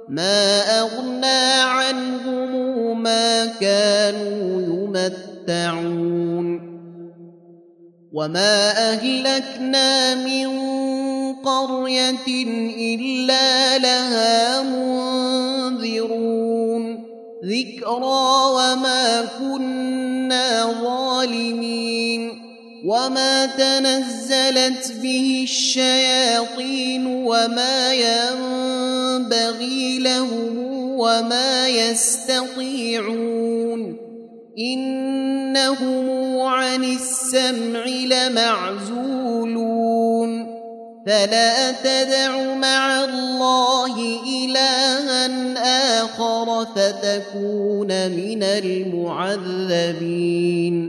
ما أغنى عنهم ما كانوا يمتعون وما أهلكنا من قرية إلا لها منذرون ذكرى وما كنا ظالمين وما تنزلت به الشياطين وما ينبغي لهم وما يستطيعون إنهم عن السمع لمعزولون فلا تدع مع الله إلها آخر فتكون من المعذبين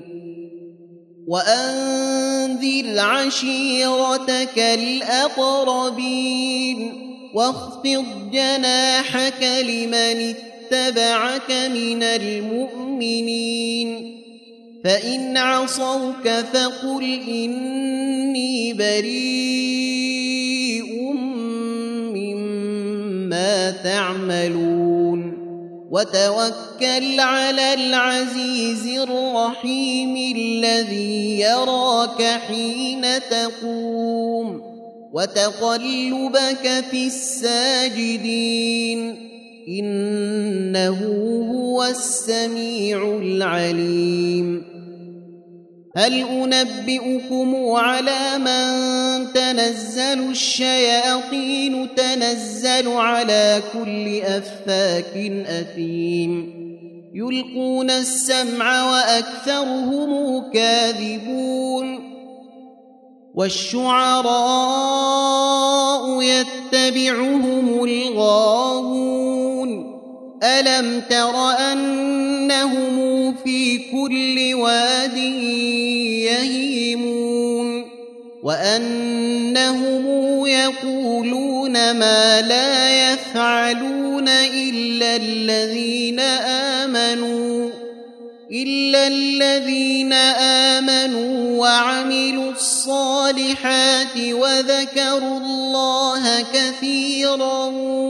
وأنذر عشيرتك الأقربين واخفض جناحك لمن اتبعك من المؤمنين فإن عصوك فقل إني بريء مما تعملون وتوكل على العزيز الرحيم الذي يراك حين تقوم وتقلبك في الساجدين إنه هو السميع العليم هل أنبئكم على من تنزل الشياطين تنزل على كل أفاك أثيم يلقون السمع وأكثرهم كاذبون والشعراء يتبعهم الغاوون ألم تر أنهم في كل واد يهيمون وأنهم يقولون ما لا يفعلون إلا الذين آمنوا وعملوا الصالحات وذكروا الله كثيرا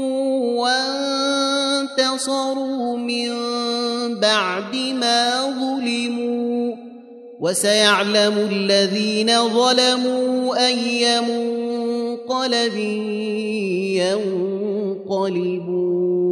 وانتصروا من بعد ما ظلموا وسيعلم الذين ظلموا أي منقلب ينقلبون